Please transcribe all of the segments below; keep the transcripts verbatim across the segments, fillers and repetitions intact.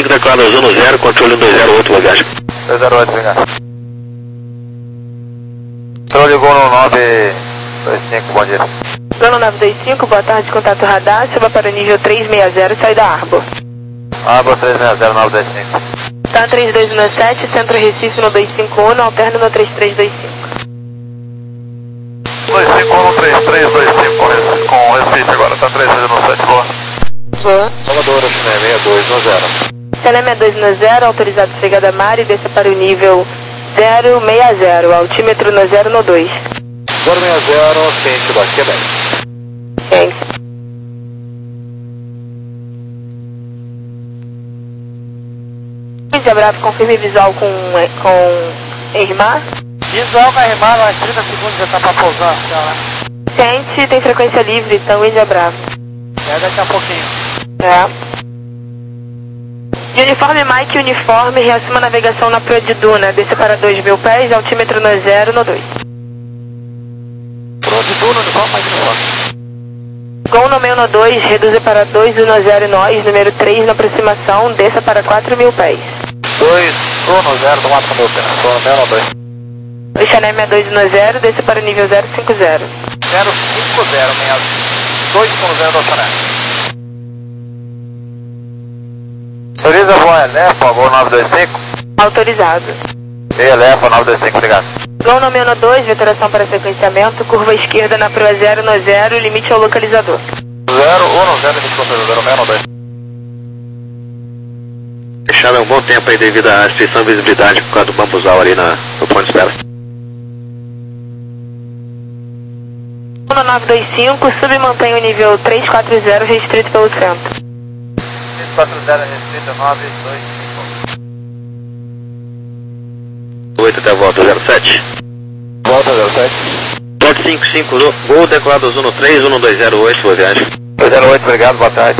cinco, declara zona zero, controle um dois zero oito, boa viagem. dois zero oito, obrigado. Controle Gol no nove dois cinco, bom dia. Gol no nove dois cinco, boa tarde, contato radar, suba para o nível três seis zero, sai da Arbor. Arbor três seis zero, nove dois cinco. Tá três dois um sete, Centro Recife no dois cinco um, alterno no três três dois cinco. dois cinco um, três três dois cinco com Recife, com Recife agora, tá três dois um sete, boa. Boa. Salvador, Chile seis dois um zero. Chile seis dois um zero, autorizado chegada a mar e desça para o nível zero seis zero, altímetro no zero no dois. zero seis zero, ciente do Quebec. Ciente. Índia Bravo, confirme visual com, com Irmã. Visual com a Irmã, mais trinta segundos já tá pra pousar. Ciente, tem frequência livre, então Índia Bravo. É, daqui a pouquinho. É. Uniforme Mike, uniforme, reassuma navegação na proa de Duna, desça para dois mil pés, altímetro no zero no dois. Proa de Duna, uniforme, Mike, uniforme. Gol no meio no dois, reduza para dois um zero nós, número três na aproximação, desça para quatro mil pés. dois um zero, do quatro mil pés, gol no meio no dois. Chanel seis dois um zero, desça para o nível zero cinco zero. zero cinco zero, dois um zero do Chanel. Autoriza voar Elefa, Gol nove dois cinco. Autorizado. E Elefa, nove dois cinco, obrigado. Gol no meio no dois, vetoração para sequenciamento, curva esquerda na proa zero no zero, limite ao localizador. zero um zero, limite ao localizador, meio no dois. Fechado há um bom tempo aí devido à restrição de visibilidade por causa do bambuzal ali na, no ponto de espera. No nove dois cinco, sub e mantém o nível três quatro zero restrito pelo centro. três quatro zero, restrito, nove dois cinco. oito até a volta, zero sete. Volta zero sete. Volta cinco cinco, Gol declarado zona três, um dois zero oito, boa viagem. dois zero oito, obrigado, boa tarde.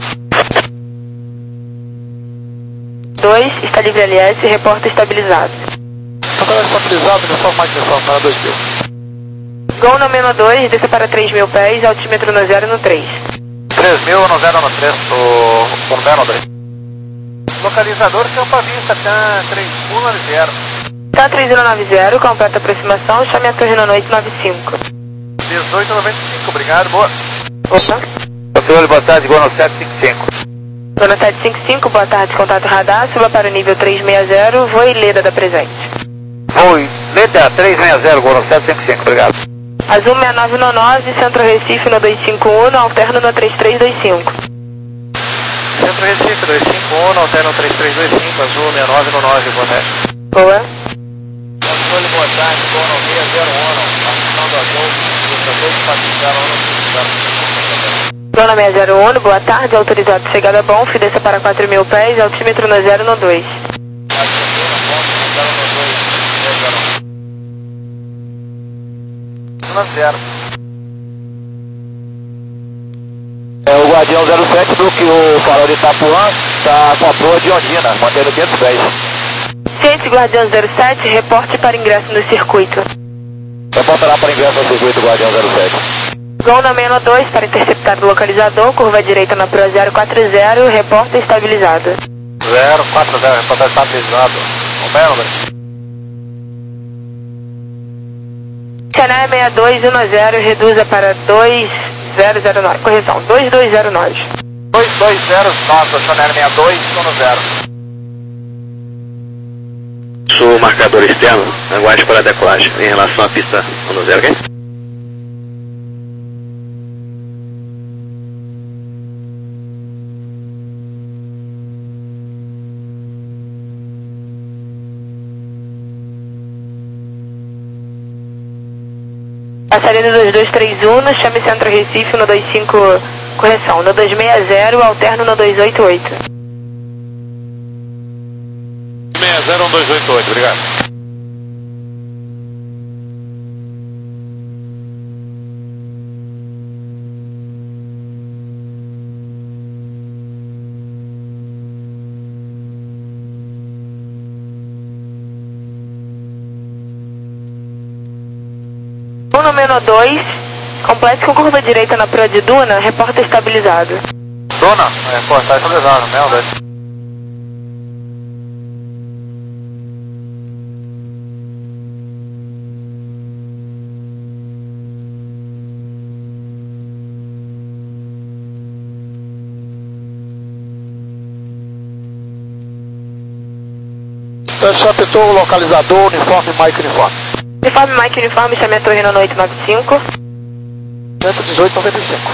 dois, está livre L S, reporta estabilizado. Está estabilizado, uniforme mais uniforme, para dois mil. Gol no meio dois, desça para três mil pés, altímetro no zero no três. três mil, no zero no três, no meio no dois. Localizador Campa Vista, Tan três um nove zero. Tan três um nove zero, completa aproximação, chame a torre na noite nove cinco. dezoito noventa e cinco, obrigado, boa. Opa. Senhor, boa tarde, Gol no sete cinco cinco. Gol no sete cinco cinco, boa tarde, contato radar, suba para o nível três seis zero, voe Leda da presente. Voe Leda três seis zero, Gol no sete cinco cinco, obrigado. Azul seis nove no nove, Centro Recife no dois cinco um, alterno no três três dois cinco. Centro Recife, dois cinco um, alterno três três dois cinco, Azul seis nove no nove, boa tarde. Boa. Controle, boa tarde, Gol no seis zero um, participação do Azul, lutador de participaram no Gol no seis zero um, boa tarde, autorizado chegada bom, desça para quatro mil pés, altímetro no zero no dois. zero. É o Guardião zero sete do que o farol de Itapuã está com a proa de Ondina, mantendo quinhentos pés. Ciente Guardião zero sete, reporte para ingresso no circuito. Reportará para ingresso no circuito Guardião zero sete. Gol na menos dois para interceptar do localizador, curva direita na proa zero quatro zero, reporta estabilizado. zero quatro zero, reporta estabilizado. O Melbourne. Chanel seis dois um zero, reduza para dois zero zero nove, correção, dois dois zero nove. dois dois zero nove, Chanel seis dois um zero. Sou marcador externo, aguarde para a decolagem em relação à pista um zero, ok? Passarina dois dois três um, chame Centro Recife no dois cinco, correção, no dois seis zero, alterno no dois oito oito. seis zero um dois oito oito, obrigado. um menos dois, complete com curva direita na proa de Duna, reporta estabilizado. Duna, reporta estabilizado, menos dois. só apertou o localizador, uniforme, Mike uniforme. Uniforme Mike uniforme, chame a torre no oito nove cinco. cento e dezoito, noventa e cinco.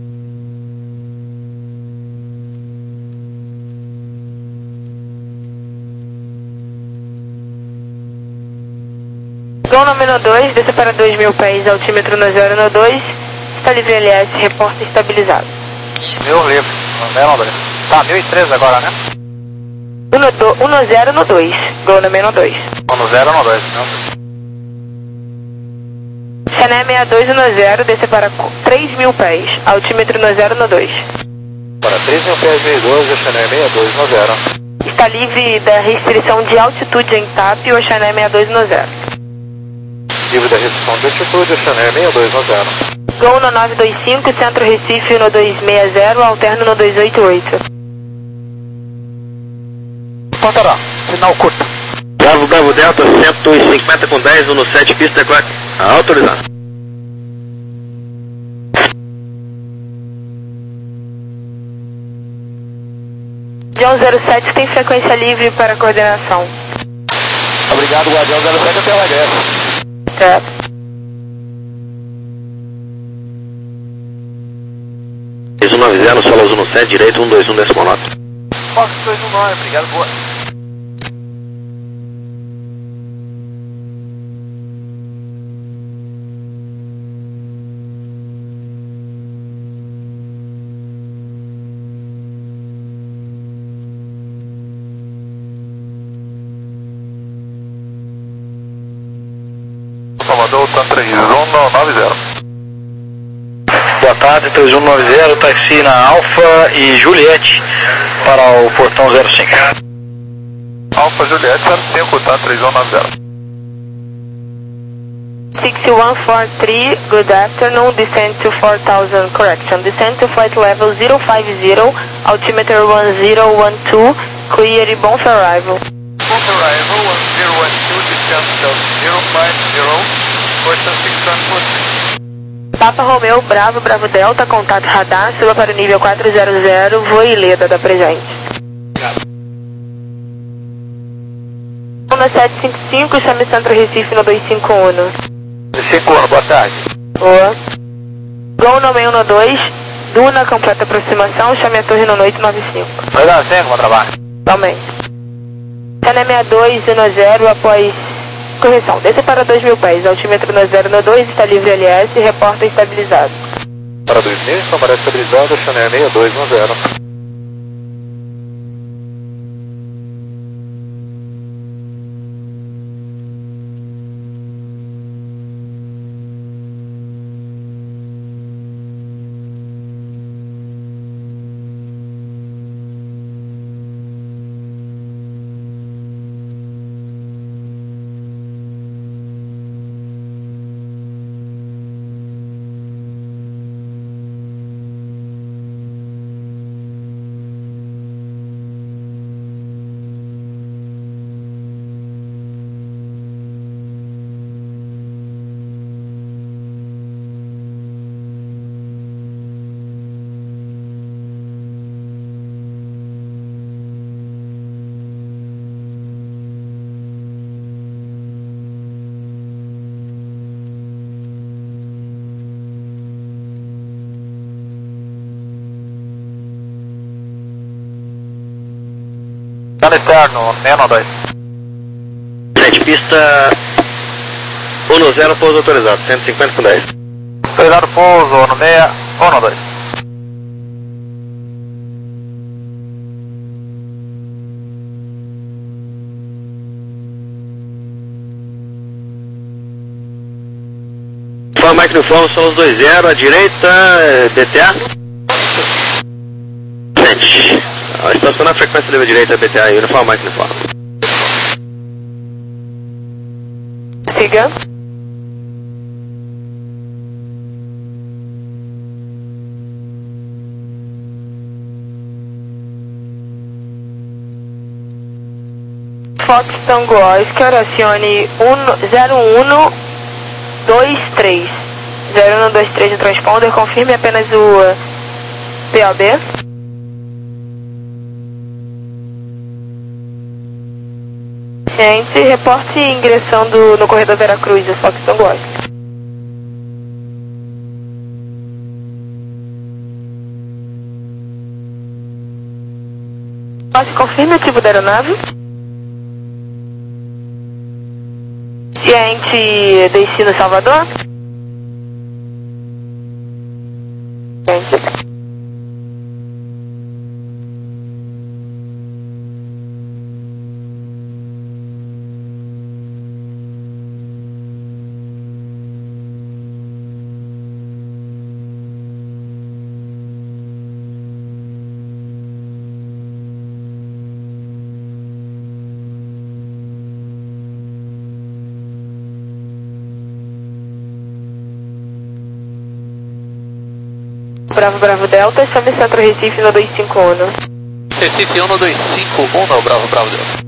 Gol no dois, desça para dois mil pés, altímetro no zero no dois. Está livre L S, reporta estabilizado. Mil livre, no André. Tá, mil e treze agora, né? um no zero no dois, gol no dois. um no zero no dois, não. Chané sessenta e dois no zero, desça para três mil pés, altímetro no zero no dois. Para três mil pés, mil e doze, Chané sessenta e dois no zero. Está livre da restrição de altitude em T A P, o Chané sessenta e dois no zero. Livre da restrição de altitude, o Chané sessenta e dois no zero. Gol no nove dois cinco, Centro Recife no dois seis zero, alterno no dois oito oito. Pontará, final curto. Bravo, Bravo Delta, cento e cinquenta com dez, um no sete, pista clock. Autorizado. Guardião zero sete tem frequência livre para coordenação. Obrigado, Guardião zero sete, até o regresso. Certo. um nove zero, solo um no sete, direito, um dois um, decimal nove. Fox dois um nove, obrigado, boa. Salvador, Tantra três um nove zero. Boa tarde, três um nove zero, táxi na Alfa e Juliette para o portão zero cinco. Alfa Juliette zero cinco, tá? três um nove zero. six one four three, good afternoon, descend to four thousand, correction, descend to flight level zero five zero, altimeter one zero one two, clear e bom for arrival. Bom for arrival, one zero one two, descend to zero five zero, Costa six one four three. Papa Romeu, Bravo, Bravo Delta, contato radar, suba para o nível quatro zero zero, voe Leda da presente. No sete cinco cinco, chame Centro Recife no dois cinco um. cinco um, boa tarde. Boa. Gol no meio no dois, Duna, completa aproximação, chame a torre no oito nove cinco. Vai dar certo, bom trabalho. Totalmente. Chané sessenta e dois, no zero, após correção, desça para dois mil pés, altímetro no zero no dois, está livre L S, reporta estabilizado. Para dois mil, câmara estabilizada, Chané sessenta e dois no zero. Plano externo, seis um dois. sete, pista um no zero, pouso autorizado, cento e cinquenta com dez. Autorizado pouso no seis um dois. Fala Mike no Fórmula, são os dois zero, à direita, B T A. sete. Estacionar a frequência livre à direita, B T A, uniforme Mike no Fórmula. Siga. Fox Tango Oscar, acione zero um dois três. zero um dois três no transponder, confirme apenas o P O B. Ciente, reporte ingressando no corredor Veracruz, da Fox Tango Oscar. Pode confirme o tipo da aeronave. Ciente, destino Salvador. Ciente. Bravo, Bravo Delta, chame Centro Recife no dois cinco um. Recife um no dois cinco um, não, Bravo, Bravo Delta.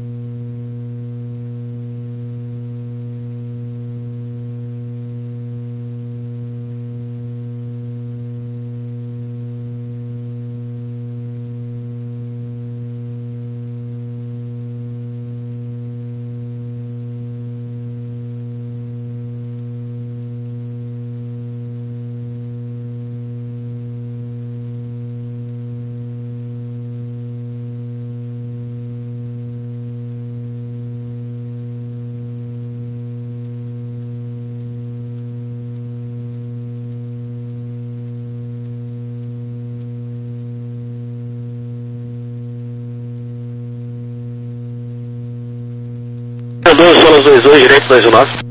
doze, solas dois dois, direito dois um nove.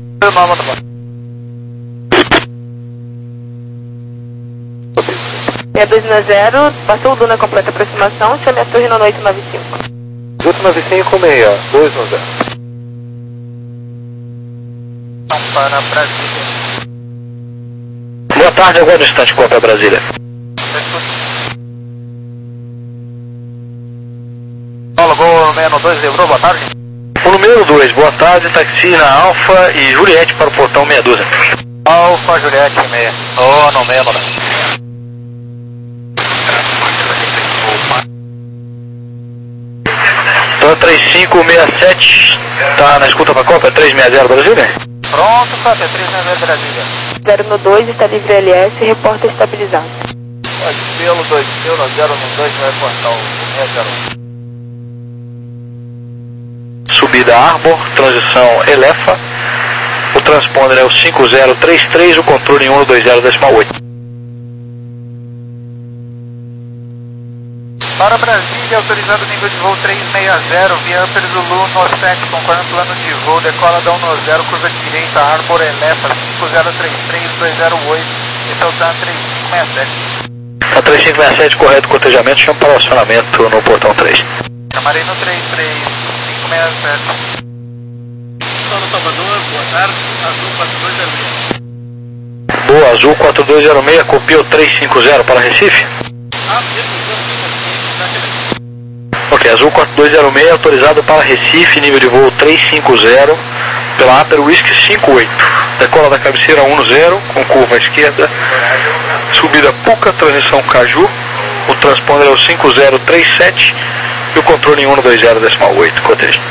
É dois um zero, passou o Duna completa aproximação, chame a torre no oito nove cinco. oito nove cinco, meia, dois um zero. Para Brasília. Boa tarde, aguarde um instante, Copa Brasília. Paulo, Gol seis dois, lembrou, boa tarde. O número dois, boa tarde, táxi na Alfa e Juliette para o portão meia dúzia. Alfa, Juliette, meia. Oh, não, meia, não. Então três cinco seis sete, tá na escuta para a Copa, três seis zero Brasília? Pronto, Copa, três seis zero Brasília. zero no dois, está livre L S, reporta estabilizado. Pode pelo dois, pelo zero no dois, vai cortar o seis zero um. Subida Arbor, transição Elefa, o transponder é o cinco zero três três, o controle em um dois zero decimal oito. Para Brasília, autorizado nível de voo três seis zero, via Upper Zulu, Nosec, concorrendo plano de voo, decola da um zero, curva direita, Arbor Elefa, cinco zero três três dois zero oito, esse é o TAN três cinco seis sete. A três cinco seis sete, correto cotejamento, chama para o acionamento no portão três. Chamarei no três três cinco seis sete. Estou no Salvador, boa tarde, Azul quatro dois zero seis. Boa, Azul quatro dois zero seis, copia o três cinco zero para Recife? Ah, mesmo, Ok, Azul quatro dois zero seis, autorizado para Recife, nível de voo três cinco zero, pela Upper Whisky cinco oito. Decola da cabeceira um zero, com curva à esquerda, subida Puca, transição Caju, o transponder é o cinco zero três sete e o controle em um dois zero decimal oito, coteja.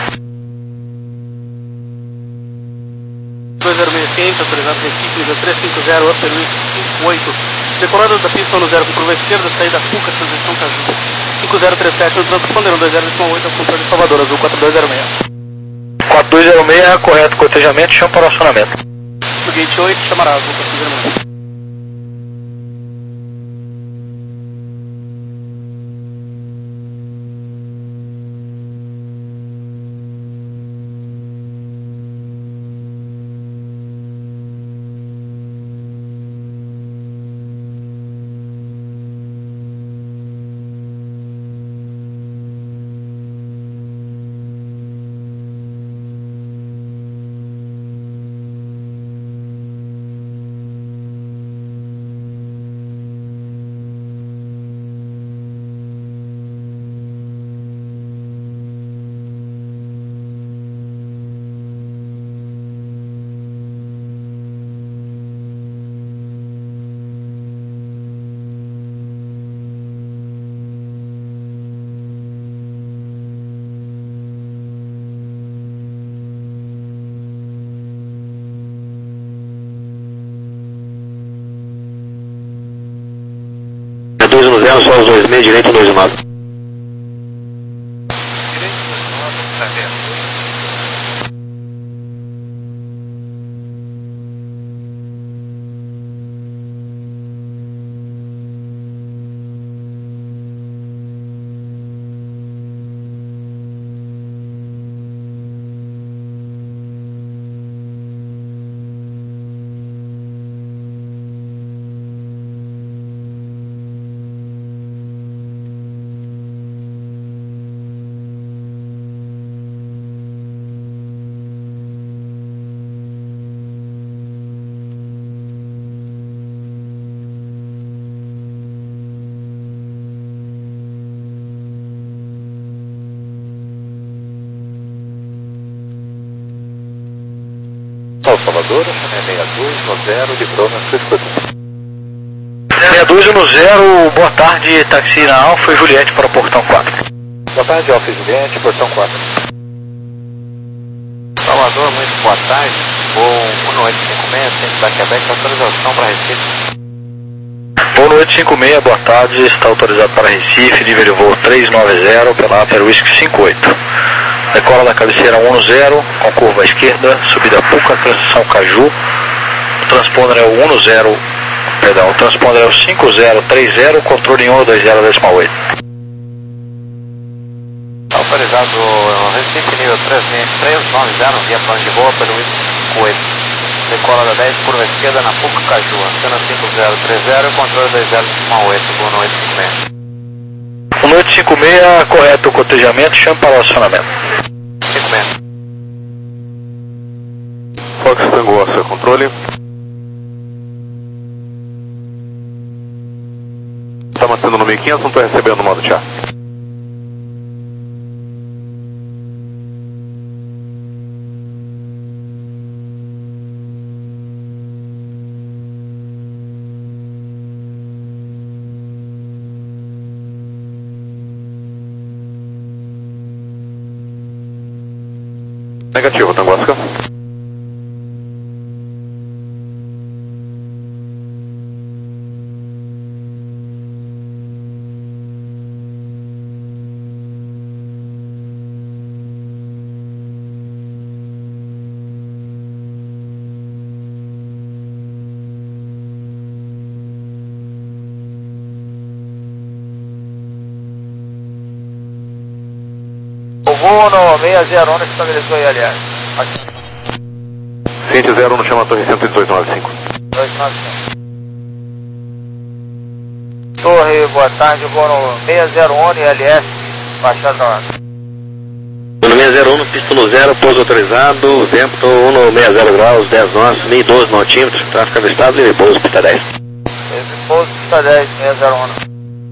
dois zero seis quente, autorizado Recife, nível três cinco zero, Upper Whisky cinco oito. Decolada da pista um zero com curva à esquerda, saída Puca, transição Caju. cinco zero três sete, o transponder um dois zero decimal oito, é o controle de Salvador, Azul quatro dois zero seis. quatro dois zero seis, correto cotejamento, chama para o acionamento. No gate oito, chamará Azul quatro dois zero seis. meia direito, dois nove. Direito dois nove, tá vendo? Salvador, seis dois no zero, livrou na sua escuta. seis dois no zero, boa tarde, táxi na Alfa e Juliette para o portão quatro. Boa tarde, Alfa e Juliette, portão quatro. Salvador, muito boa tarde. Voo um oito cinco seis, centro da Quebec, autorização para Recife. Voo oito cinco seis, boa tarde, está autorizado para Recife, nível de voo três nove zero, pela Aper Whisky cinco oito. Decola da cabeceira um zero, com curva à esquerda, subida Puca, transição Caju. O transponder é o um zero, perdão, o transponder é o cinco zero três zero, controle em um dois zero decimal oito. Autorizado Recife, nível três três nove zero, via plano de voo pelo Whisky cinco oito. Decola da dez, curva à esquerda na Puca, Caju. Antena cinco zero três zero, controle dois zero decimal oito, voo oito cinco seis. um oito cinco seis, correto o cotejamento, chame para o acionamento. cinco seis. Fox Tango, seu controle. Está mantendo no mil e quinhentos, não estou recebendo no modo chá. Negativo, Tango Oscar. O voo no seis zero um estabilizou aí, aliás. Ciente zero um, chama a torre cento e dezoito nove cinco. dois nove cinco. Torre, boa tarde, voo no seis zero um e L S, baixada da No seis zero um, pista no zero, pouso autorizado, vento um no seis zero graus, dez nós, mil e doze nautímetros, tráfego avistado, livre pouso, pista dez. Livre pouso, pista dez, seis zero um.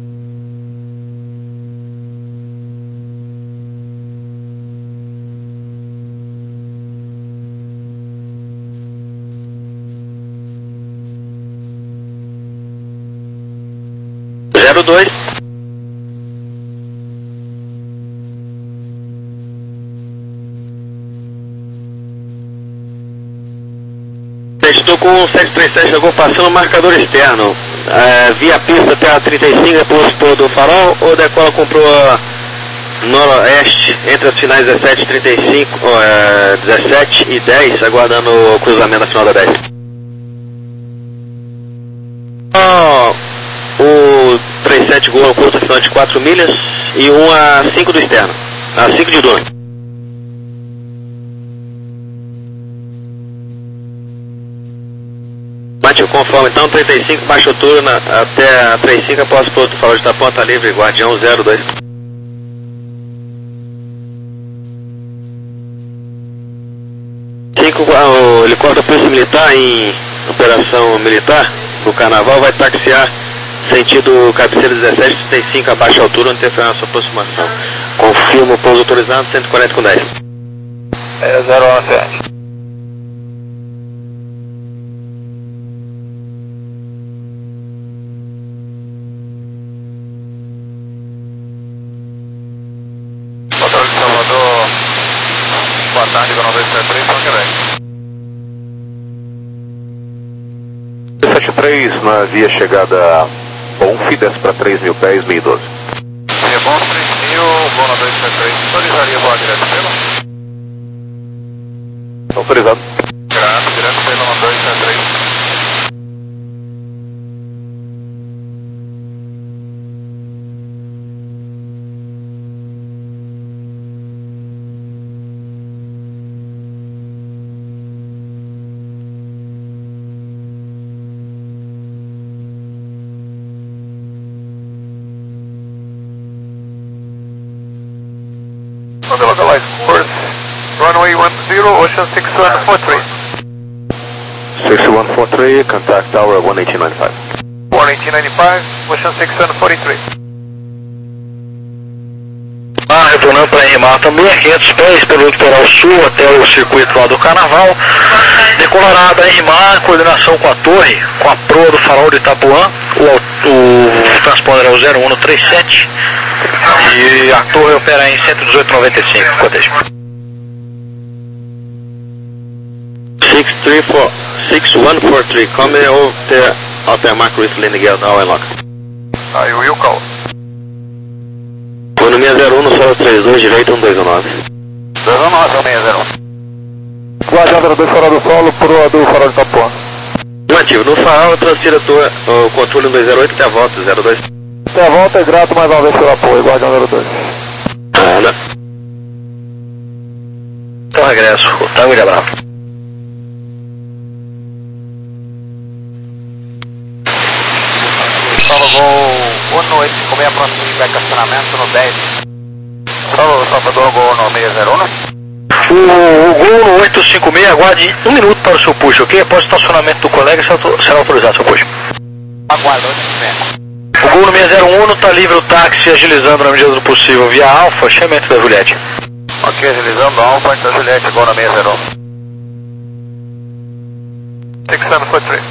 zero dois. Estou com o sete três sete, chegou passando o marcador externo. É, via pista até a trinta e cinco, depois pôr do farol, ou decola comprou a noroeste entre as finais dezessete e trinta e cinco, é, dezessete e dez, aguardando o cruzamento na final da dez. Oh, o trinta e sete Gol curta final de quatro milhas e um a cinco do externo, a cinco de Duna. Bate o conforme então, trinta e cinco, baixa altura na, até a trinta e cinco, após o piloto farol de tapão, tá livre, Guardião zero dois. cinco, o helicóptero Polícia Militar em operação militar, o Carnaval vai taxiar sentido cabeceira dezessete trinta e cinco, a baixa altura, onde interferir na sua aproximação. Confirma o pouso autorizado, cento e quarenta com dez. É zero um sete. Controle de Salvador, boa tarde, com nove sete três, para Quebec. setenta e três na via chegada Bonf, Recife, desce para três mil pés, mil e doze. Rebom três mil, voo na dois sete três, autorizaria voar direto pelo? Autorizado. Grato, direto pelo na dois sete três. Localized course, runway one zero, ocean six one four three. six one four three, contact tower one eighteen ninety-five. one eighteen ninety-five, ocean six one four three. Ah, retornando para R M A também, a quinhentos pés pelo litoral sul até o circuito lá do Carnaval. Decolorada R M A, coordenação com a torre, com a proa do farol de Itapuã. O, o transponder é o zero um três sete e a torre opera em cento e dezoito noventa e cinco. Cotejo. six one four three, come over the Alter Mark Whistling Miguel, now and lock. Aí o Will call. Economia zero um no solo trinta e dois, direito um dois nove. dois um nove, seis zero um. Guardião zero dois, farol do solo, proa do farol de Itapuã. Negativo, no farol transfira o controle um dois zero oito até a volta, zero dois. Até a volta é grato mais uma vez pelo apoio, Guardião zero dois. Nada. Então regresso, o Tango de Bravo. Solo Gol um oito cinco seis, próximo feedback acionamento no dez. Solo Salvador Gol no seis zero um. O, o Gol no oito cinco seis, aguarde um minuto para o seu push, ok? Após o estacionamento do colega, será autorizado o seu push. Aguarda, oito cinco seis. O Gol no seis zero um está livre o táxi, agilizando na medida do possível via Alfa, chamamento da Juliette. Ok, agilizando Alfa, então Juliette, Gol no seis zero um. six one four three.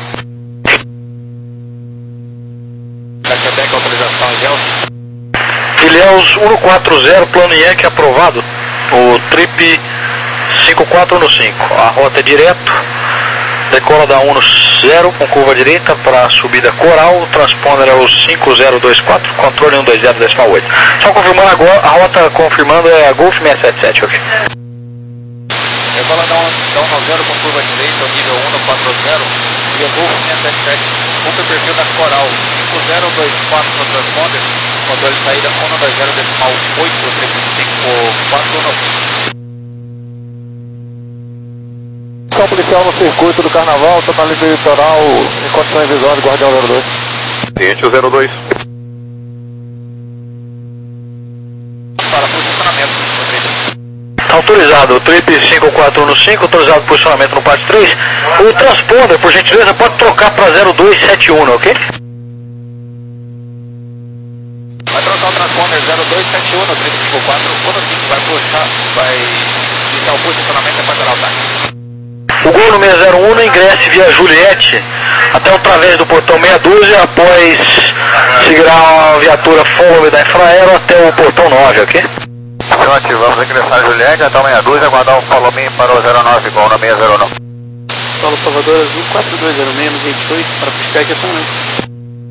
Quebec, autorização Ilhéus. Ilhéus cento e quarenta, plano Yankee aprovado. O trip cinco quatro um cinco. A rota é direto. Decola da um zero com curva direita para a subida Coral. O transponder é o cinco zero dois quatro, controle um dois zero decimal oito. Só confirmando agora, a rota confirmando é a Golf seis sete sete, ok? Decola da um zero com curva direita, nível um no quatro zero. E a Golf seis sete sete, cumpre o perfil da Coral. cinco zero dois quatro no transponder. Controle de saída um dois zero decimal oito, trip cinco quatro um cinco. Ação policial no circuito do Carnaval, está na linha litoral, em condições visuais, Guardião zero dois. Cliente zero dois. Para posicionamento, Está autorizado o trip cinco quatro um cinco, autorizado o posicionamento no parte três. O transponder, por gentileza, pode trocar para zero dois sete um, ok? vai trocar o transponder zero dois sete um no trip cinco quatro um cinco, vai puxar, vai iniciar o posicionamento e vai o táxi. O Gol no seis zero um ingresse via Juliette até o través do portão meia dúzia, após seguirá a viatura Follow da Infraero até o portão nove, ok? Afirmativo, vamos ingressar Juliette até o meia dúzia, aguardar o Follow Me para o zero nove, Gol no seis zero um. Solo Salvador Azul quatro dois zero seis, vinte e oito, para pushback e acionamento.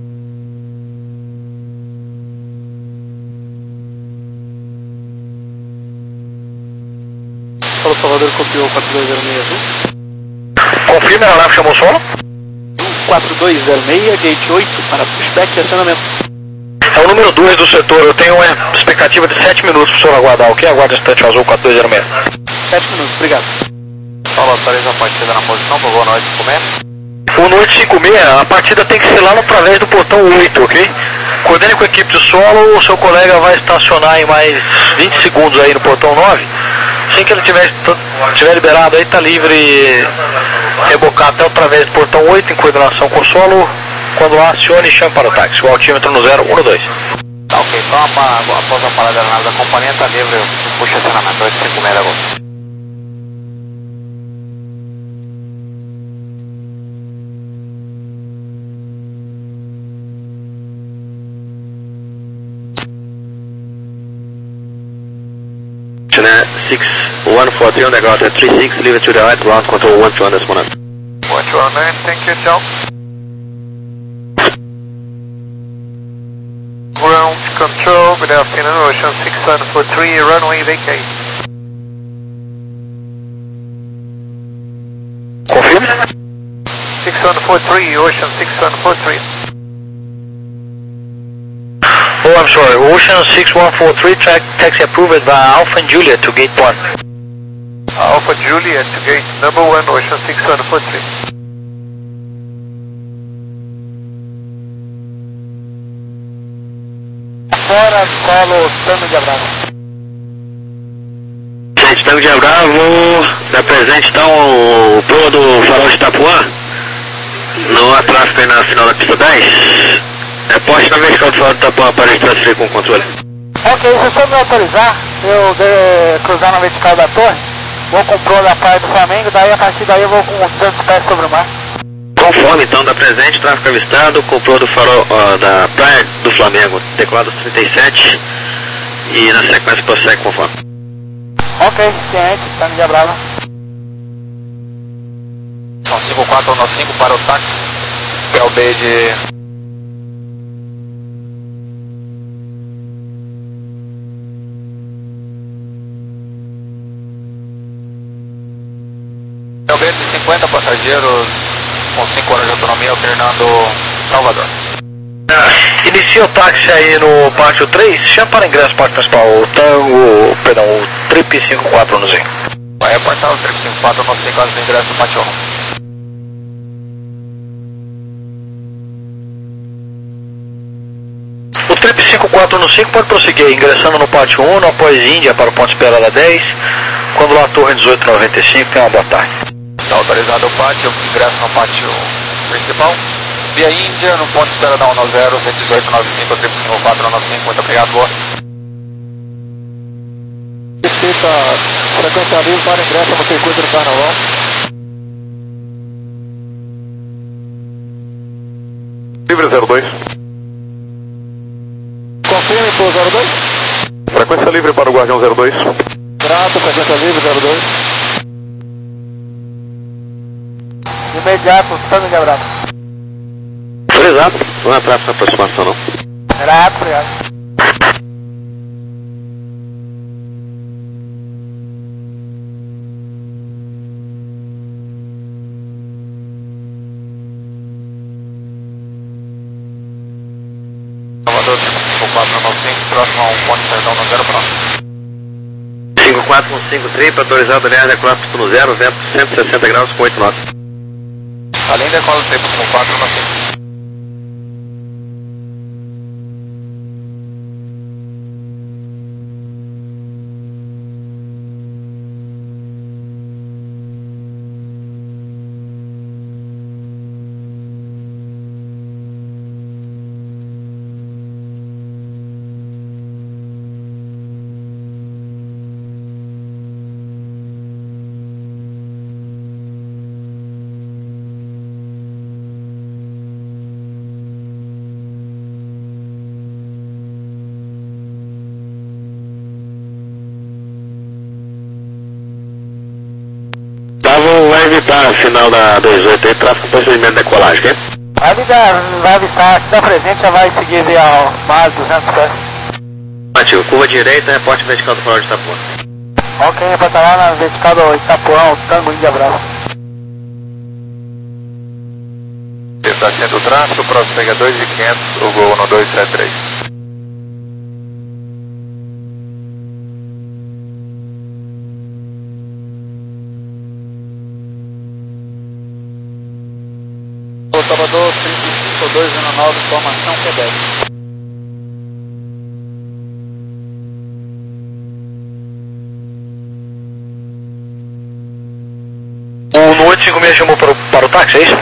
Solo Salvador copiou quatro dois zero seis Azul. Confirme, a aeronave chamou solo. quatro dois zero seis, gate oito, para pushback e acionamento. É o número dois do setor, eu tenho uma expectativa de sete minutos para o senhor aguardar, ok? Aguarda o instante azul quatro dois zero seis. sete minutos, obrigado. Solo autoriza a partida na posição para o Gol no oito cinco seis. O no oito cinco seis, a partida tem que ser lá no através do portão oito, ok? Coordene com a equipe de solo, o seu colega vai estacionar em mais vinte segundos aí no portão nove. Assim que ele tiver, tiver liberado aí, está livre rebocar até através do portão oito em coordenação com o solo. Quando lá, acione e chame para o táxi. O altímetro no zero um dois. Tá ok, então após a parada da aeronave da companhia está livre, puxa acionamento oito cinco seis agora. six one four three on the ground at three six, leave it to the right, ground control one two on this one. one two one nine, thank you, tchau. Good afternoon, Ocean six one four three, runway vacate. Confirme. six one four three, Ocean six one four three. Oh, I'm sorry, Ocean six one four three, track, taxi approved by Alpha and Juliet to gate one. Alpha Juliet to gate number one, Ocean six one four three. Fora, solo, Tango de Abravo. Gente, Tango de Abravo, da presente então o proa do farol de Itapuã. Não há tráfego aí na final da pista dez. É poste na vertical do farol de Itapuã para a gente transferir com o controle. Ok, se você me autorizar, eu de, cruzar na vertical da torre, vou com o proa da praia do Flamengo, daí a partir daí eu vou com duzentos pés sobre o mar. Conforme então da presente, tráfego avistado, com o proa do farol ó, da praia do Flamengo, decolado trinta e sete e na sequência prossegue conforme. Ok, ciente, Tango de Abravo. São cinco quatro um cinco para o táxi, P L B de... P L B de cinquenta passageiros com cinco horas de autonomia, Fernando Salvador. Inicia o táxi aí no pátio três, chama para ingresso pátio principal, o Tango, perdão, o Trip cinco quatro um cinco. Vai reportar o Trip cinco quatro um cinco antes do ingresso do pátio um. O Trip cinco quatro um cinco pode prosseguir ingressando no pátio um, após Índia para o ponto de espera da dez, quando lá a torre dezoito noventa e cinco, tenha uma boa tarde. Está autorizado o pátio, ingresso no pátio principal. Via Índia, no ponto de espera da um zero, cento e dezoito noventa e cinco, Trip cinco quatro um cinco, muito obrigado, boa. Respeita frequência livre para ingresso no circuito do Carnaval. Livre zero dois. Confirme por zero dois. Frequência livre para o Guardião zero dois. Grato, frequência livre zero dois. Imediato, Tango de Abravo. Autorizado, não há tráfego na aproximação não. Grato, obrigado. Salvador, Trip cinco quatro um cinco, próximo a um ponto de perdão no zero próximo. cinco quatro um cinco Trip, autorizado aliás, decolar pista no zero, vento cento e sessenta graus com oito knots. Além da cola do Trip cinco quatro um cinco. Vai evitar a final da dezoito aí, tráfego procedimento de decolagem, ok? Vai avisar, vai avistar, aqui da frente já vai seguir via mar duzentos pés. Ativo, curva direita, reporte vertical do farol de Itapuã. Ok, reportar lá na vertical do Itapuã, o Tango de Abravo. Está sendo o tráfego, próximo pega dois mil e quinhentos, o voo no dois sete três. Salvador, trinta e cinco dois um nove, formação Quebec. O no oito cinco seis chamou para o, para o táxi, é isso?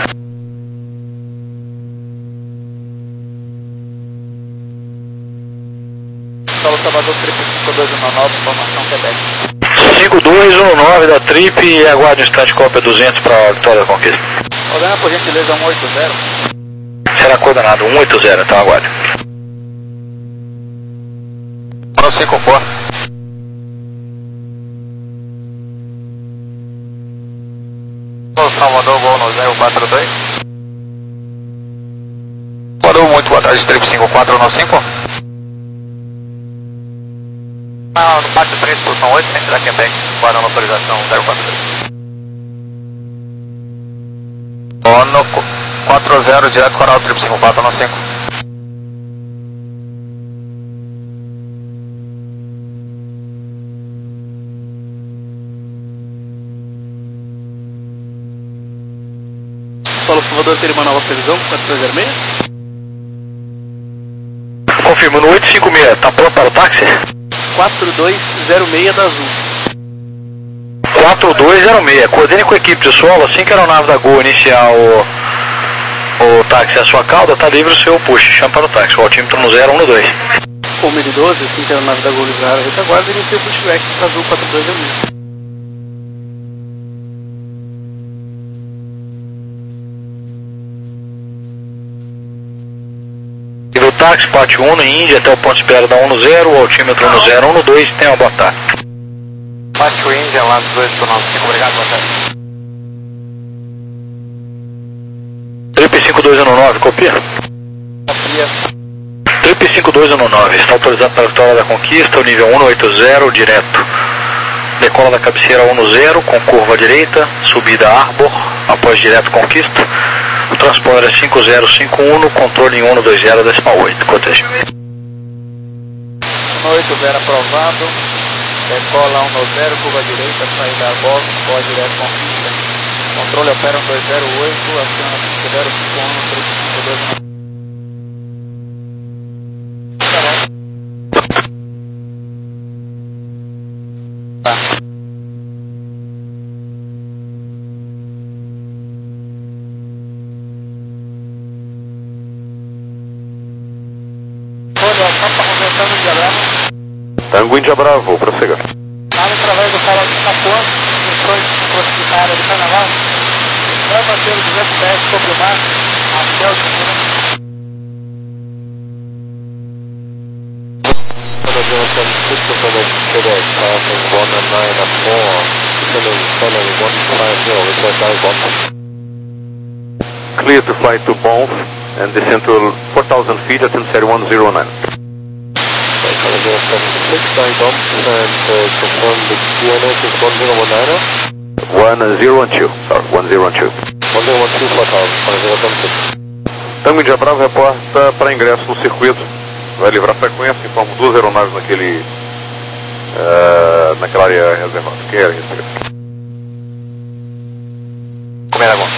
Salvador, Trip cinco dois um nove, formação Quebec. cinco dois um nove da Trip e aguarde um instante cópia duzentos para a Vitória da Conquista. Ordena por gentileza um oito zero. Será coordenado um oito zero, então aguarde. Não sei conforme. Salvador, voo no zero quatro dois. Salvador, muito boa tarde, Trip cinco quatro um cinco. decolando quatro três, posição oito, frente da Quebec, guardando autorização zero quatro três. Ono quatro zero, direto coral, triplo cinco quatro, no cinco. Paulo Salvador teria uma nova previsão, quatro três zero seis? Confirmo no oito cinco seis, tá pronto para o táxi? quatro dois zero seis da Azul. quatro dois zero seis, coordene com a equipe de solo, assim que a aeronave da Gol iniciar o, o táxi à sua cauda, tá livre o seu push, chama para o táxi, o altímetro no zero um no dois. Com M doze, assim que a aeronave da Gol livrar a retaguarda, inicia o pushback para Azul quatro dois zero seis. Táxi, parte um no Índia até o ponto de espera da um no zero, o altímetro no zero um no dois, tenha uma boa tarde. Parte um Índia, lá dos dois por nove cinco, obrigado, boa tarde. Trip cinco dois um nove, copia? Copia. Trip cinco dois um nove, está autorizado para a vitória da conquista, o nível um no oito zero, direto. Decola da cabeceira um no zero, com curva direita, subida Arbor, após direto conquista. O transponder é cinco zero cinco um, controle em um no dois zero, decimal oito, cortejo. um oito zero aprovado, decola um no zero, curva direita, saída Arbor, pode direto conquista. Controle opera um dois zero oito, aciona cinco zero cinco um, três cinco dois um. Tá. Tango Índia Bravo, prossiga. Nada através do farol de Capão, funções de área do Carnaval, vai bater os duzentos pés sobre o mar, até o segundo. Clear to fly to Bonf and descend to four thousand feet at Insider one zero nine. one zero one two, sorry, one zero one two. Tango Índia Bravo reporta para ingresso no circuito. Vai livrar frequência, informa duas aeronaves naquele, uh, naquela área reservada. Que é isso? Comer agora.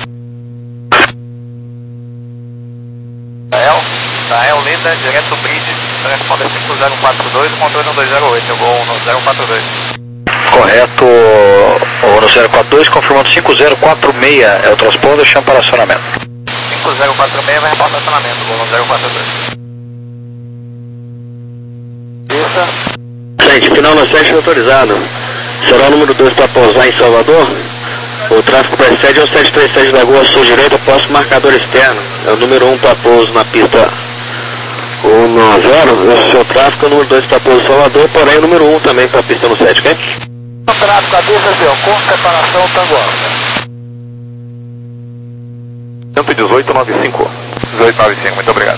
Dael, Dael, Leda, direto bridge, transponder cinco zero quatro dois, controle no dois zero oito, eu vou no zero quatro dois. Correto, o no zero quatro dois, confirmando cinco zero quatro seis, é o transponder, chama para acionamento. cinco zero quatro seis vai reportar acionamento, vou no zero quatro dois. Gente, final no sete autorizado. Será o número dois para pousar em Salvador. O tráfego precede é o sete três sete da Gol Sul direita, próximo marcador externo. É o número um para pouso na pista um no zero. O seu tráfego é o número dois para pouso em Salvador, porém o número um também para a pista no sete, ok? Campeonato cabeça, zero, com separação Tango Alfa. cento e dezoito noventa e cinco. dezoito noventa e cinco, muito obrigado.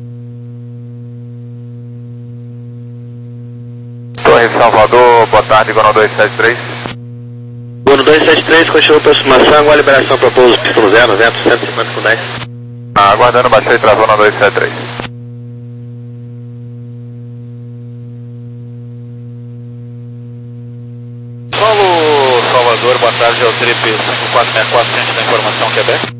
Torre Salvador, boa tarde, Gono dois sete três. Gono dois sete três, continua a aproximação, agora liberação para pouso, pista no zero, vento cento e cinquenta com dez. Ah, aguardando, baixei, travou na dois sete três. Paulo Salvador, boa tarde, é o Trip cinco quatro seis quatro, frente da informação, Quebec.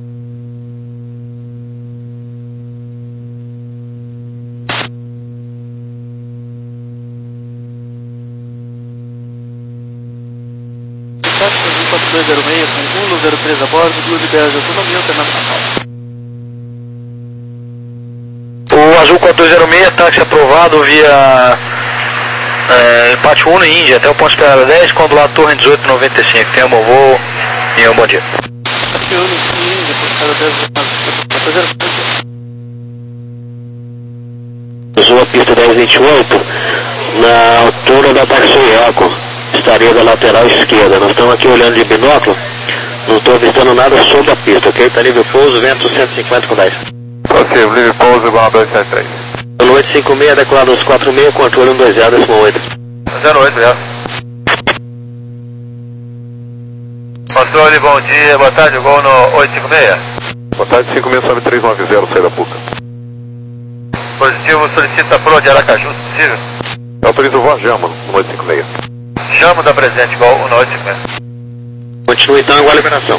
quatro dois zero seis, com um no zero três a bordo, duas ideias de autonomia, alternando na calma. O Azul quatro dois zero seis, táxi aprovado via é, empate um no Índia, até o ponto de espera dez, quando lá Torre dezoito noventa e cinco. Tenha um bom voo e um bom dia. Empate um no Índia, por cada dez Usou a pista dez vinte e oito na altura da Taxi Eco. Estaria da lateral esquerda. Nós estamos aqui olhando de binóculo. Não estou avistando nada sobre a pista, ok? Está livre pouso, vento cento e cinquenta com dez. Possível, livre pouso, igual a dois sete três. oito cinco seis, decolado uns quatro seis, controle um dois zero, décimo oito. zero oito, já. Controle, bom dia, boa tarde, gol no oito cinco seis. Boa tarde, cinco seis nove três nove zero, saída Puca. Positivo, solicita Pro de Aracaju, se possível. Autoriza o voz Jamo no oito cinco seis. Jamo da presente, igual no oito cinco seis. Continua então igual a liberação.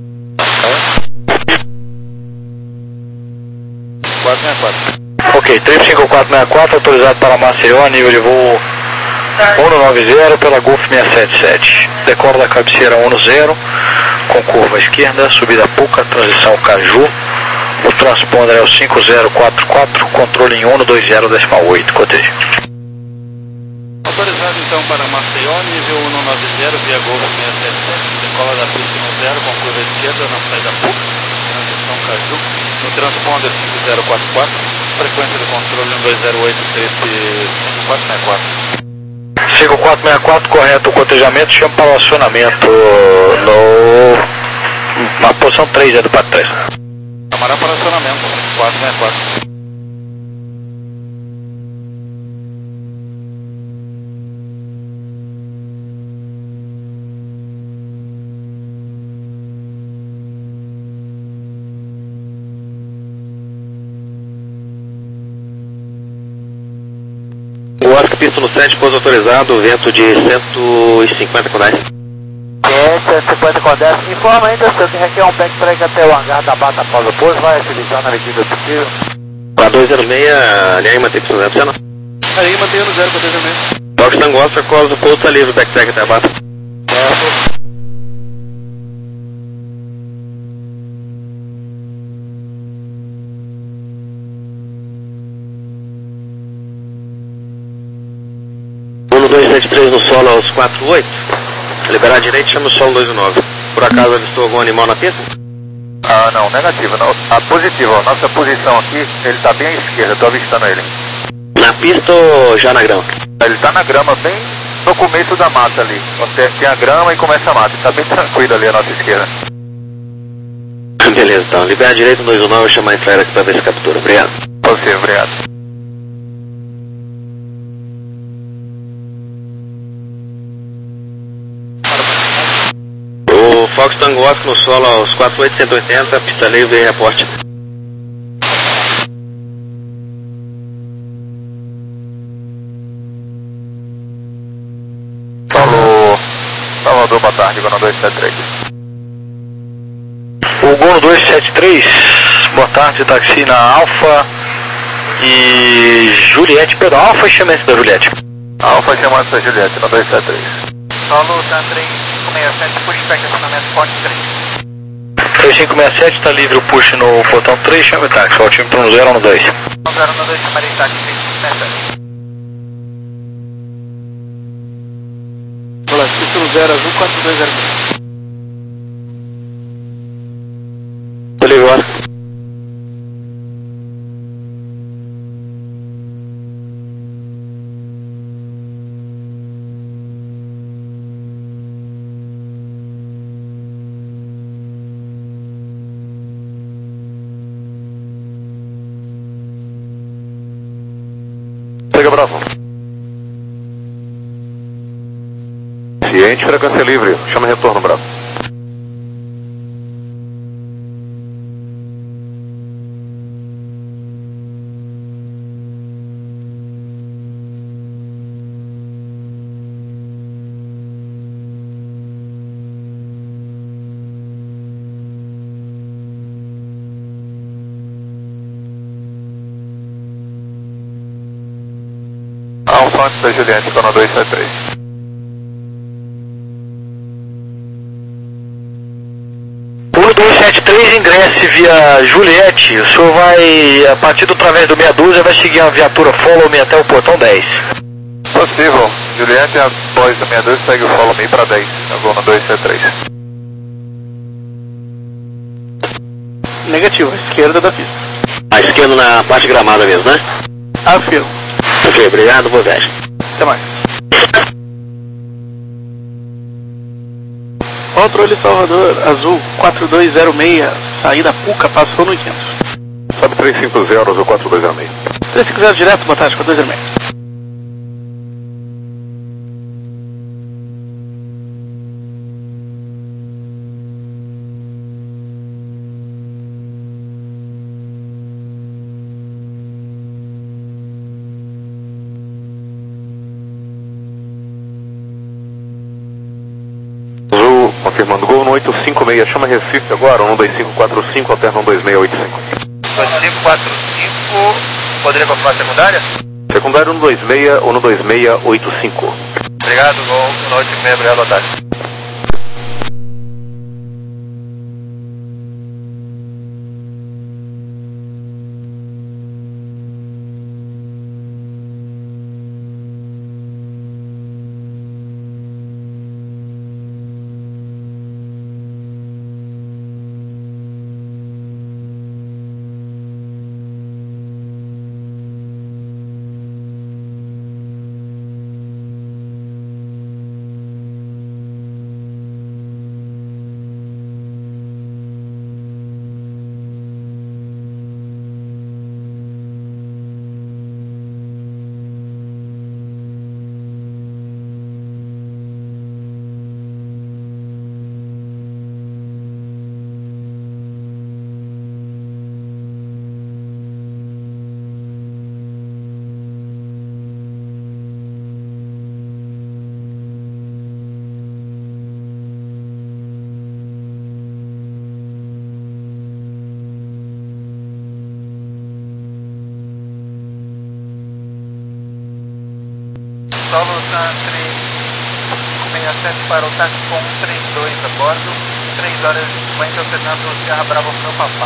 quatro seis quatro. Ok, três cinco quatro seis quatro, autorizado para Maceió, nível de voo um nove zero pela Golf seis sete sete. Decola da cabeceira um zero, com curva à esquerda, subida Puca, transição Caju. O transponder é o cinco zero quatro quatro, controle em um dois zero decimal oito, cotejo. Autorizado então para Maceió, nível um nove zero, via Golf seis sete sete, decola da pista um zero, com curva à esquerda, na saída Puca, transição Caju. No transponder cinco zero quatro quatro, frequência de controle um dois zero oito três cinco quatro seis quatro. cinco quatro seis quatro, correto o cotejamento, chama para o acionamento no... na posição três, é do Pato três. Camará para acionamento, quatro seis quatro. O Oscar pista no sete, pouso autorizado, vento de cento e cinquenta com dez. É, cento e cinquenta com dez. Informa ainda se eu requer um pack para ir até o hangar da Bata após o pouso, vai agilizar na medida do possível. Para dois zero seis, linha aí mantém zero zero. Aí mantém no zero, cotejamento. Fox Tango Oscar, cola do pouso, está livre, backtrack até a Bata. Certo. um dois sete três no solo aos quatro oito. Liberar a direita, chama o solo dois nove. Por acaso avistou algum animal na pista? Ah, não, negativo. Não. Ah, positivo, ó. Nossa posição aqui, ele está bem à esquerda, estou avistando ele. Na pista ou já na grama? Ele está na grama, bem no começo da mata ali. Tem, tem a grama e começa a mata. Está bem tranquilo ali à nossa esquerda. Beleza, então. Libera a direita no dois nove, vou chamar a Infraero aqui para ver se captura. Obrigado. Você, obrigado. O Fox Tango Oscar no solo aos quatro oito, cento e oitenta, pista livre e reporte. Solo Salvador, boa tarde, Gono dois sete três. O Gono dois sete três, boa tarde, táxi na Alfa e Juliette, perdão, Alfa e chamante da Juliette. Alfa chamante da Juliette, no dois sete três. Solo Tan três cinco seis sete, push back acionamento forte três. três cinco seis sete, está livre o push no portão três, chama o táxi, o time para um zero no dois. um zero no dois, chamarei táxi três cinco seis sete. Olá, pista no zero, azul quatro dois zero. Tô livre, Oscar. Pega Bravo. Ciente, frequência livre. Chama retorno, Bravo. Alfa antes da Juliette, Gono dois sete três. um dois sete três, ingresse via Juliette, o senhor vai, a partir do através do meia dúzia, vai seguir a viatura follow me até o portão dez. Possível. Juliette, após a meia dúzia, segue o follow me para dez, no Gono dois sete três. Negativo, à esquerda da pista. À esquerda na parte gramada mesmo, né? Afirmo. Ok, obrigado, boa viagem. Até mais. Controle Salvador, azul quatro dois zero seis, saída Puca, passou no quinhentos. Sabe três cinco zero ou quatro dois zero seis. três cinco zero direto, boa tarde, quatro dois zero seis. Confirmando, Gol no oito cinco seis, chama Recife agora, um dois cinco quatro cinco, alterna um dois seis oito cinco. dois cinco quatro cinco, poderia confirmar a secundária? Secundário um dois seis ou no dois seis oito cinco. Obrigado, Gol no oito cinco seis, obrigado, Otávio. Solo Country cinco seis sete para o táxi com um três dois a bordo, três horas e cinquenta, alternando Serra Brava para o Papá.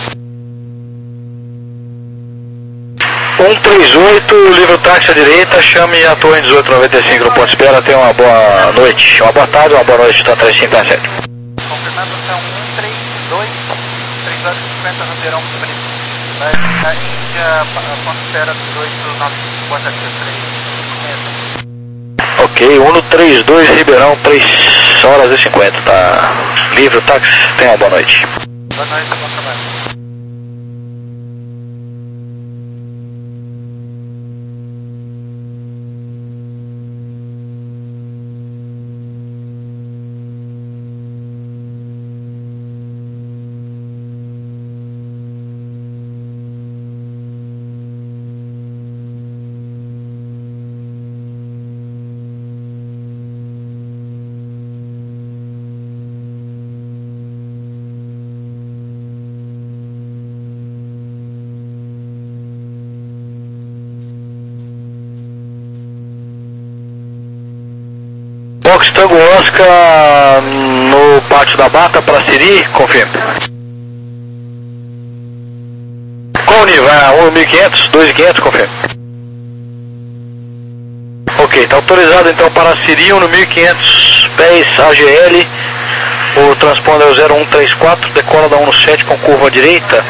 um três oito, livre o táxi à direita, chame a torre dezoito noventa e cinco no ponto de espera, tenha uma boa noite, uma boa tarde, uma boa noite, tá três cinco sete. Confirmando, são um três dois, três horas e cinquenta no Verão Brito. Vai ficar Índia, ponto de espera dezoito noventa e cinco, boa tarde, três. Ok, um três dois Ribeirão, três horas e cinquenta, tá livre o táxi, tenha uma boa noite. Boa noite, bom trabalho. Fox Tango Oscar no pátio da Bata para Siri, confirme. Qual o nível? Ah, um mil e quinhentos, dois mil e quinhentos, confirme. Ok, está autorizado então para Siri, um mil e quinhentos pés A G L. O transponder é o zero um três quatro, decola da um sete com curva à direita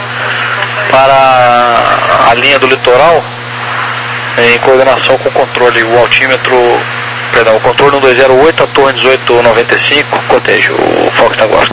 para a linha do litoral, em coordenação com o controle, o altímetro. Perdão, o controle um dois zero oito, a torre dezoito noventa e cinco, cotejo, o Fox Tango Oscar.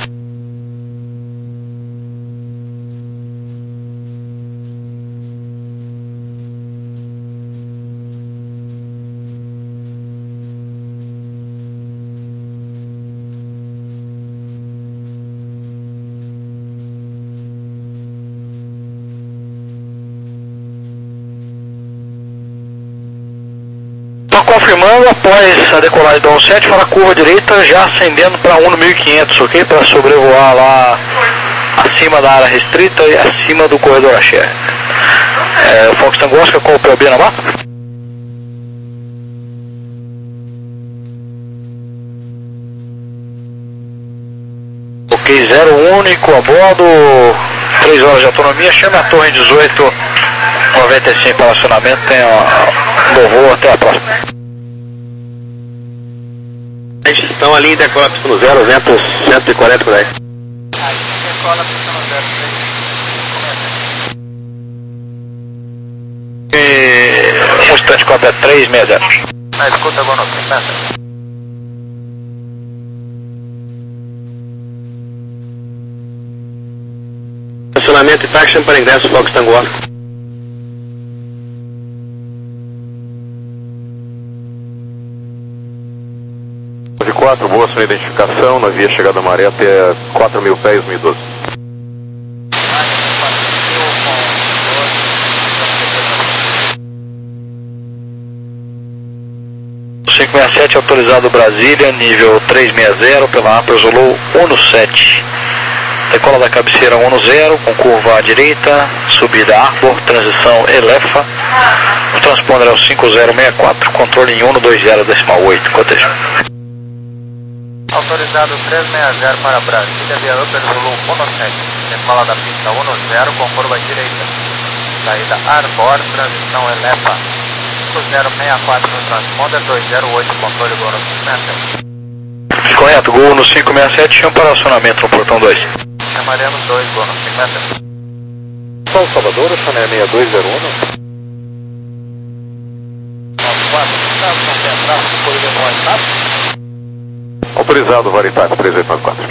Confirmando, após a decolagem do um sete, para a curva direita, já ascendendo para um no mil e quinhentos, ok? Para sobrevoar lá acima da área restrita e acima do corredor axé. É, o Fox Tango Oscar com o P O B na mata? Ok, zero único a bordo, três horas de autonomia, chame a torre dezoito noventa e cinco para acionamento, tenha um bom voo, até a próxima. Estão ali em decola pistão zero, vento cento e quarenta por aí. Aí, decola pistão zero, E... um instante cópia três seis zero. Na escuta, boa noite, pensa. Estacionamento e taxa para ingresso Fox Tango Oscar. quatro, boa sua identificação, na via chegada da maré até quatro mil pés, mil e doze. cinco seis sete autorizado Brasília, nível trezentos e sessenta, pela Upper Zulu um sete. Decola da cabeceira um zero, com curva à direita, subida Arbor, transição Elefa. O transponder é o cinco zero seis quatro, controle em um dois zero decimal oito, cotejo. Autorizado trezentos e sessenta para Brasília, via Upper Zulu um sete. Decola da pista um zero, com curva à direita. Saída Arbor, transição Elefa. cinco zero seis quatro no transponder, dois zero oito, controle Gol no cinco seis sete. Correto, Gol no cinco seis sete, chama para acionamento no portão dois. Chamaremos dois, Gol no cinco seis sete. São Salvador, o Chané seis dois zero um. Autorizado, Varitário três oito nove quatro.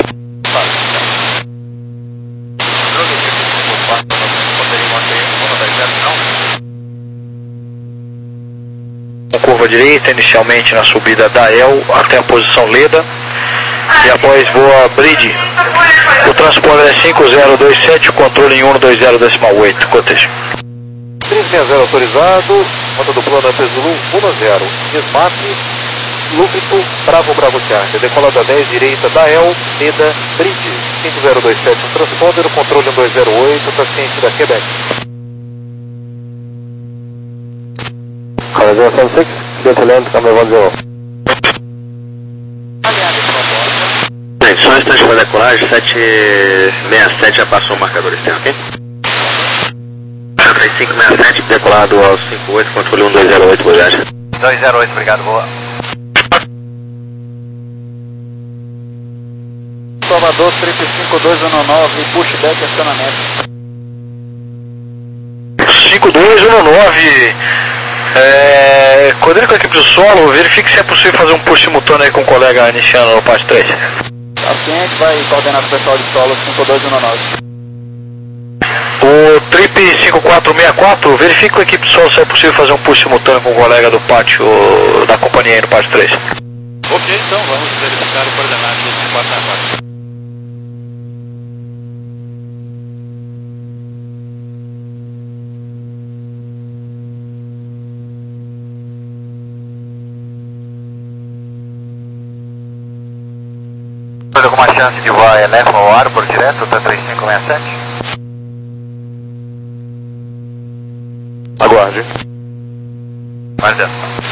Com curva direita, inicialmente na subida da El até a posição Leda. E após voa Bridge. O transponder é cinco zero dois sete, controle em um dois zero decimal oito, cotejo. trezentos e sessenta autorizado, rota do plano Upper Zulu um zero. Desmape, Lúbrito, Bravo, Bravo Charger. Decola da dez, direita da El, Leda, Bridge. cinco zero dois sete, um transponder, controle um dois zero oito, paciente da Quebec. zero seven six, clear to land, camera one zero. Só um instante para decolagem, sete seis sete já passou o marcador externo, ok? três cinco seis sete, decolado ao cinco oito, controle um dois zero oito, boa viagem. dois zero oito, obrigado, boa. Salvador, três cinco dois um nove, pushback, acionamento. cinco dois um nove. É, coordenando com a equipe do solo, verifique se é possível fazer um push simultâneo aí com o colega iniciando no parte três. Paciente vai coordenar com o pessoal de solo cinco dois um nove. O Trip cinco quatro seis quatro, verifique com a equipe de solo se é possível fazer um push simultâneo com o colega do pátio da companhia aí no parte três. Ok, então vamos verificar o coordenado do cinco quatro seis quatro. Alguma chance de voar Elefa ao ar por direto, T três cinco seis sete? Aguarde. Guarda.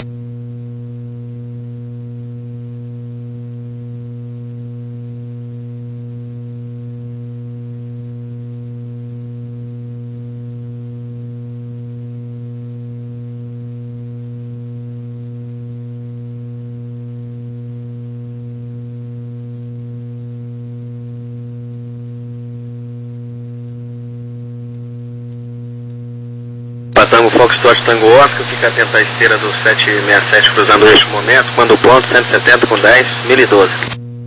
Tango Foxtrot Tango Oscar, fica atento à esteira do sete seis sete cruzando neste momento, quando ponto cento e setenta com dez, mil e doze.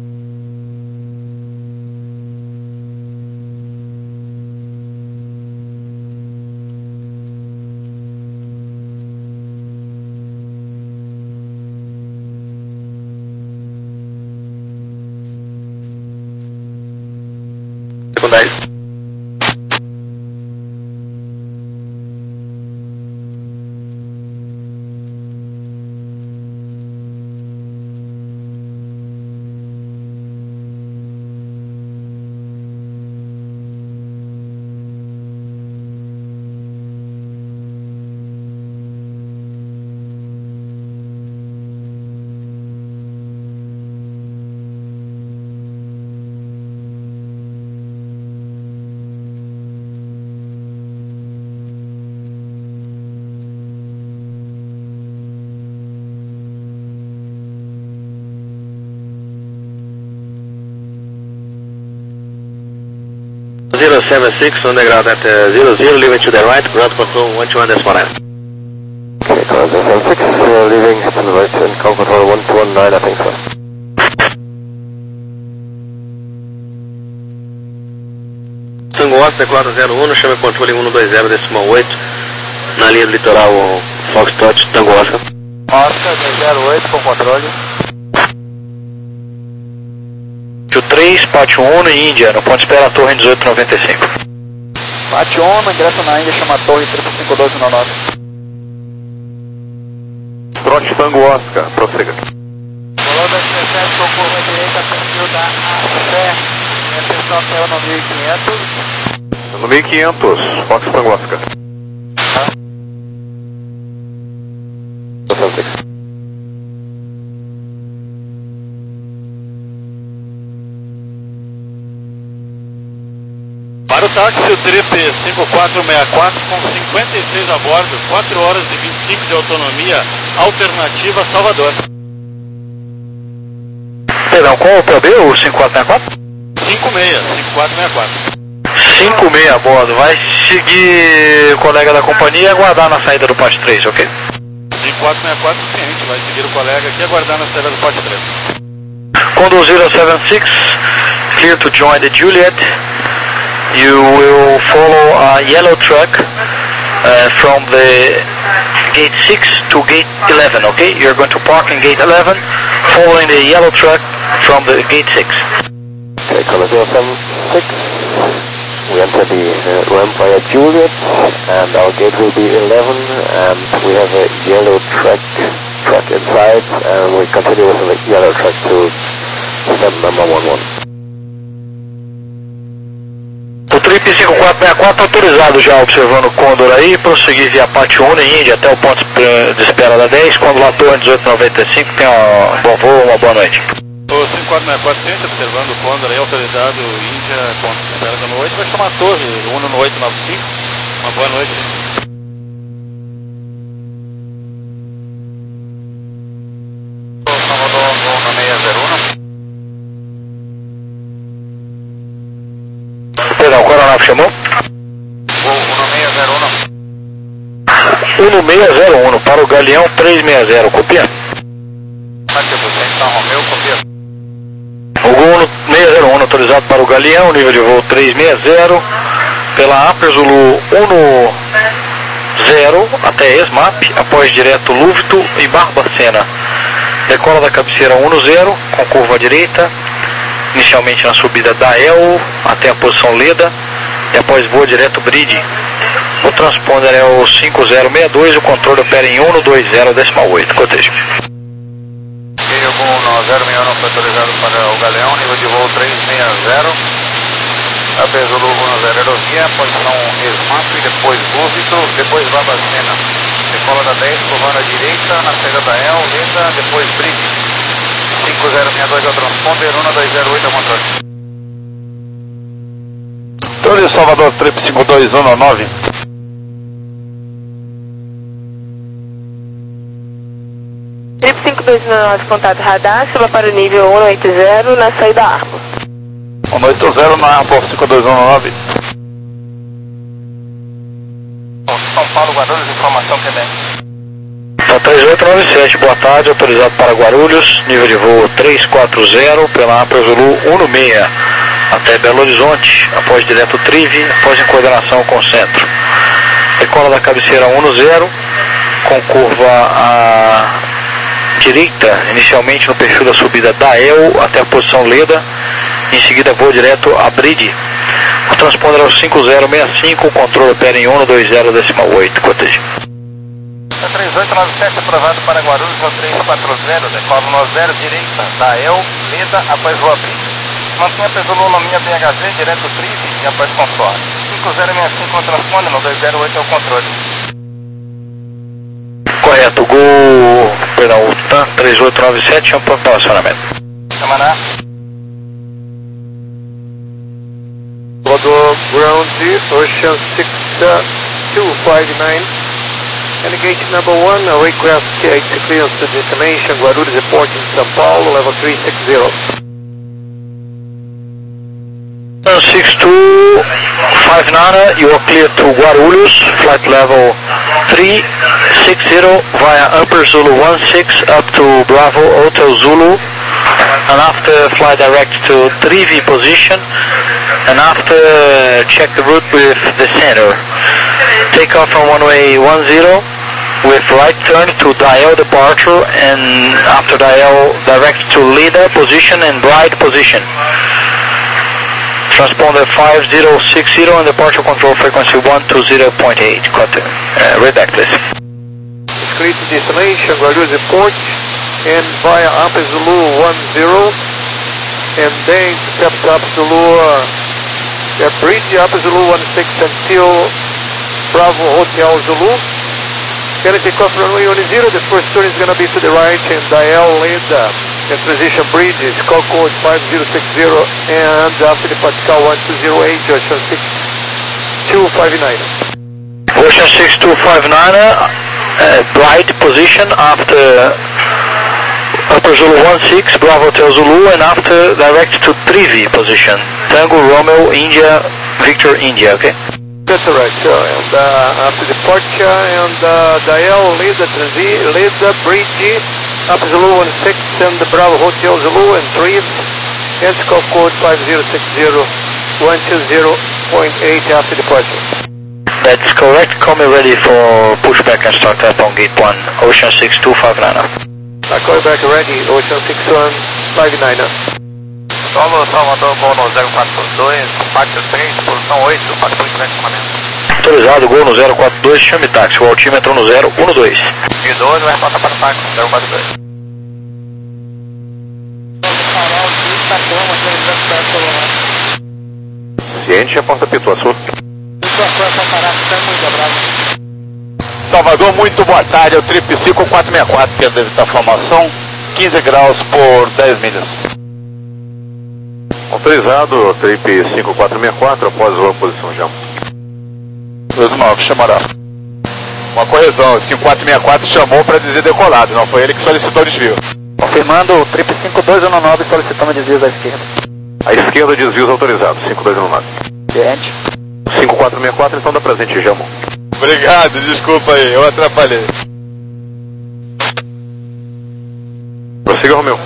Com dez. zero seven six, on the ground at uh, zero zero, leaving to the right, ground control one two one decimal nine. Okay, zero seven six, uh, leaving to the right and ground control one two one nine, I think so. Tango Oscar, declara zero um, chama controle um dois zero decimal oito, na linha do litoral Foxtrot Tango Oscar. Oscar, zero oito com controle. três, Pátio Uno e Índia, no ponto de espera Torre dezoito noventa e cinco. Pátio Uno, ingresso na Índia, chama Torre três cinco dois um nove. Trot Tango Oscar, prossiga. sete com curva direita, perfil da Fé. Atenção, caiu no mil e quinhentos. No mil e quinhentos, Fox Tango Oscar. Para o táxi, o Trip cinco quatro seis quatro com cinquenta e seis a bordo, quatro horas e vinte e cinco de autonomia, alternativa Salvador. Perdão, qual o P B, o cinco quatro seis quatro? cinco seis, cinco quatro seis quatro. cinco seis a bordo, vai seguir o colega da companhia e aguardar na saída do pote três, ok? cinco quatro seis quatro, o cliente vai seguir o colega aqui e aguardar na saída do pote três. Condor zero seven six, clear to join the Juliet. You will follow a yellow truck uh, from the gate six to gate eleven, okay? You're going to park in gate eleven, following the yellow truck from the gate six. Okay, Color zero seven six. We enter the uh, ramp via Juliet, and our gate will be eleven, and we have a yellow truck truck inside, and we continue with the yellow truck to step number one one. O Trip cinco quatro seis quatro autorizado já observando o Condor aí, prosseguir via Pátio um em Índia até o ponto de espera da dez, quando lá torre dezoito noventa e cinco, tenha um bom voo, uma boa noite. O cinco quatro seis quatro, cliente observando o Condor aí, autorizado Índia, ponto de espera da noite, vai chamar a torre um no oito nove cinco, uma boa noite. Salvador um seis zero um. Perdão, qual aeronave chamou? Voo um seis zero um. um seis zero um para o Galeão três seis zero, copia? Ativo, São Romeu, copia. O Gol seis zero um autorizado para o Galeão, nível de voo três seis zero, pela Upper Zulu um zero até ESMAP, após direto Lúvito e Barbacena. Decola da cabeceira um zero, com curva à direita, inicialmente na subida da El até a posição Leda, e após voa direto Bride. O transponder é o cinco zero seis dois, o controle opera em um dois zero decimal oito, cotejo. Gol um zero seis um foi autorizado para o Galeão, nível de voo três seis zero. Upper Zulu um zero aerovia, posição ESMAP, depois Lúvito, depois Barbacena. Decola da dez, curvando à direita, na saída da El, Leda, depois Bride. cinco zero seis dois é o transponder, um dois zero oito é o controle. Torre Salvador, Trip cinco dois um nove. Trip cinco dois um nove, contato radar, suba para o nível um oito zero na saída Arco. um oito zero na Arco cinco dois um nove. São Paulo, Guarulhos, informação Q B. Então, três oito nove sete, boa tarde, autorizado para Guarulhos, nível de voo três quatro zero, pela Upper Zulu um seis, até Belo Horizonte, após direto Trive, após em coordenação com o centro. Decola da cabeceira um zero, com curva à direita, inicialmente no perfil da subida da El até a posição Leda, em seguida voo direto a Bride. O transponder é o cinco zero seis cinco, o controle opera em um dois zero decimal oito, cotejo. três oito nove sete aprovado para Guarulhos no três quatro zero, decola no zero direita da El, Leda, após voa Bride. Mantenha pesonomia B H Z, direto Trive e após conforme. cinco zero seis cinco no transponder, no dois zero oito é o controle. Correto, Gol, perdão, o T A M três oito nove sete, é um ponto de relacionamento. Samaná. Salvador Ground Ocean six two five nine. And gate number one, a aircraft takes clearance to destination, Guarulhos Airport in São Paulo, level three six zero. six two five nine, you are clear to Guarulhos, flight level three six zero via Upper Zulu one six up to Bravo Hotel Zulu, and after fly direct to Trivi position, and after check the route with the center. Take off on runway one zero with right turn to Dial departure, and after Dial direct to Leda position and Bright position. Transponder five zero six zero and departure control frequency one two zero point eight. Cut, uh, read back please. Clear to destination, Guarulhos Airport, and via Alpha Zulu one zero, and then intercept Alpha Zulu uh, uh, bridge Alpha Zulu one six until Bravo Hotel Zulu. Gonna take off runway one zero, the first turn is gonna be to the right, and Dial lead uh, the transition bridge is call code five zero six zero, and after the Pascal one two zero eight, Ocean six two five nine. Ocean six two five nine, uh, right position after Upper Zulu one six, Bravo Hotel Zulu, and after direct to three V position, Tango Romeo India, Victor India, okay? That's right, uh, and uh, after departure, and uh, Dial lead the transi lead the bridge, Upper Zulu one six, and the Bravo Hotel Zulu, and three, and call code five zero six zero, one two zero point eight after departure. That's correct, call me ready for pushback and start up on gate one, Ocean six two five nine. I call back ready, Ocean six one five nine. Solo Salvador, Gol no zero quatro dois, compacto três, posição oito, quatro ponto três comandante. Autorizado, Gol no zero quatro dois, chame táxi, o altímetro no zero um dois. E dois, vai passar para o táxi, zero quatro dois. Ciente, a porta pitou, a sua. Salvador, muito boa tarde, é o Trip cinco quatro seis quatro, que é a formação, quinze graus por dez milhas. Autorizado, Trip cinco quatro seis quatro, após a posição já. dois nove, chamará. Uma correção, o cinco quatro seis quatro chamou para dizer decolado, não foi ele que solicitou o desvio. Confirmando, o Trip cinco dois um nove solicitando desvios à esquerda. À esquerda, desvios autorizados, cinco dois um nove. Ciente. cinco quatro seis quatro, então dá presente, Jamo. Obrigado, desculpa aí, eu atrapalhei. Prossiga, Romeu.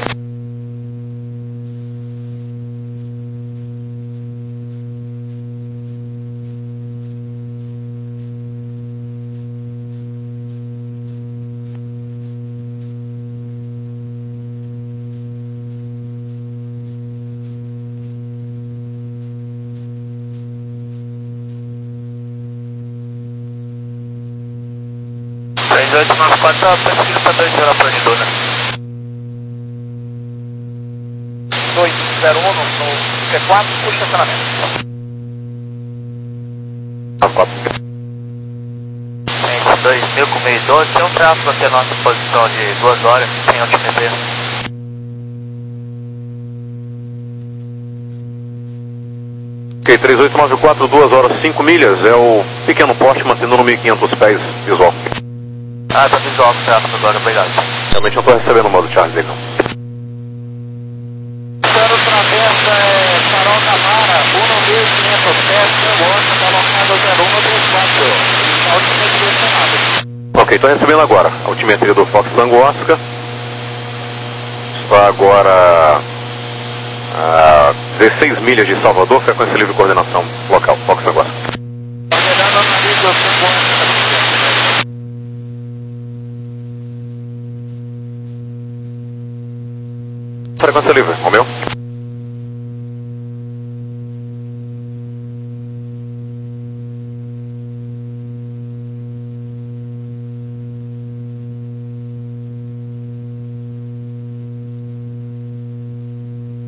três oito nove quatro, pesquisa para dois zero para Dona. dois zero um no C quatro, puxa estacionamento. nove quatro. Tem dois mil com meio doze, tem um tráfego até a nossa posição de duas horas, sem altimetria. Ok, três oito nove quatro, duas horas cinco milhas, é o pequeno porte mantendo no mil e quinhentos pés visual. Ah, tá visual com tráfego agora, obrigado. Realmente não estou recebendo o modo Charles dele, não. Zero travessa é Farol Camara, um mil e quinhentos pés, Tangosta, colocado zero um dois quatro. Altimetria acionada. Ok, estou recebendo agora a altimetria do Fox Tango Oscar. Está agora a dezesseis milhas de Salvador, frequência livre coordenação local, Fox Tango Oscar. Olhando a análise do Tango Frequência livre, Romeu.